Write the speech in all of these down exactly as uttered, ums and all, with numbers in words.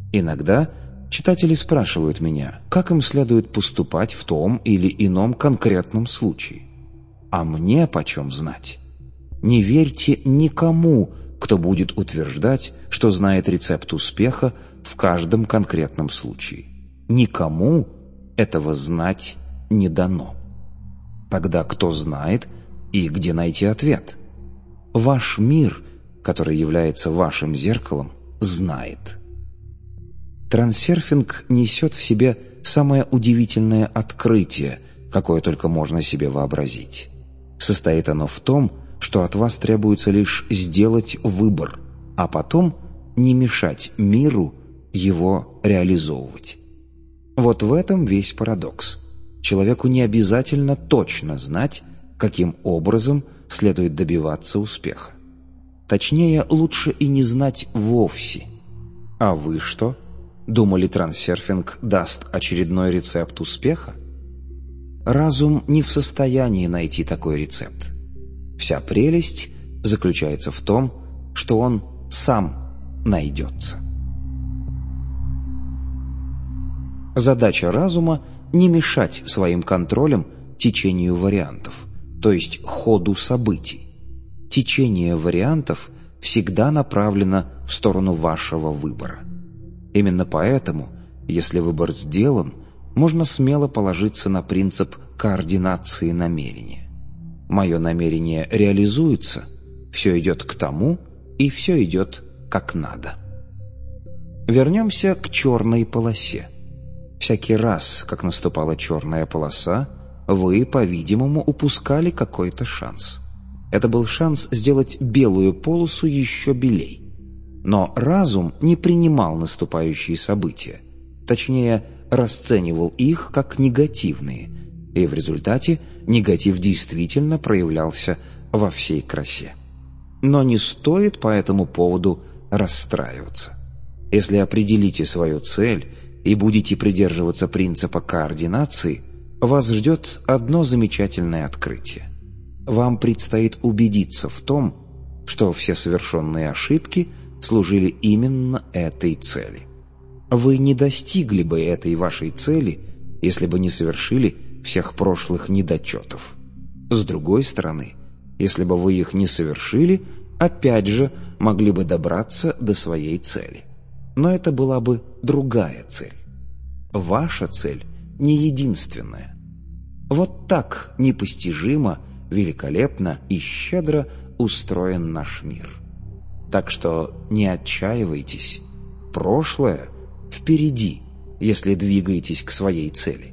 Иногда читатели спрашивают меня, как им следует поступать в том или ином конкретном случае. А мне почем знать? Не верьте никому, кто будет утверждать, что знает рецепт успеха в каждом конкретном случае. Никому этого знать не дано. Тогда кто знает и где найти ответ? Ваш мир, который является вашим зеркалом, знает. Трансерфинг несет в себе самое удивительное открытие, какое только можно себе вообразить. Состоит оно в том, что от вас требуется лишь сделать выбор, а потом не мешать миру его реализовывать. Вот в этом весь парадокс. Человеку не обязательно точно знать, каким образом следует добиваться успеха. Точнее, лучше и не знать вовсе. А вы что? Думали, трансерфинг даст очередной рецепт успеха? Разум не в состоянии найти такой рецепт. Вся прелесть заключается в том, что он сам найдется. Задача разума — не мешать своим контролем течению вариантов, то есть ходу событий. Течение вариантов всегда направлено в сторону вашего выбора. Именно поэтому, если выбор сделан, можно смело положиться на принцип координации намерения. Мое намерение реализуется, все идет к тому, и все идет как надо. Вернемся к черной полосе. Всякий раз, как наступала черная полоса, вы, по-видимому, упускали какой-то шанс. Это был шанс сделать белую полосу еще белей. Но разум не принимал наступающие события, точнее, расценивал их как негативные, и в результате негатив действительно проявлялся во всей красе. Но не стоит по этому поводу расстраиваться. Если определите свою цель и будете придерживаться принципа координации, вас ждет одно замечательное открытие. Вам предстоит убедиться в том, что все совершенные ошибки служили именно этой цели. Вы не достигли бы этой вашей цели, если бы не совершили всех прошлых недочетов. С другой стороны, если бы вы их не совершили, опять же могли бы добраться до своей цели. Но это была бы другая цель. Ваша цель не единственная. Вот так непостижимо, великолепно и щедро устроен наш мир. Так что не отчаивайтесь. Прошлое впереди, если двигаетесь к своей цели.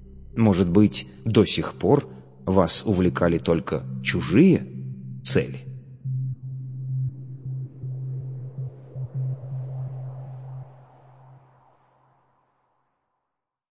Может быть, до сих пор вас увлекали только чужие цели?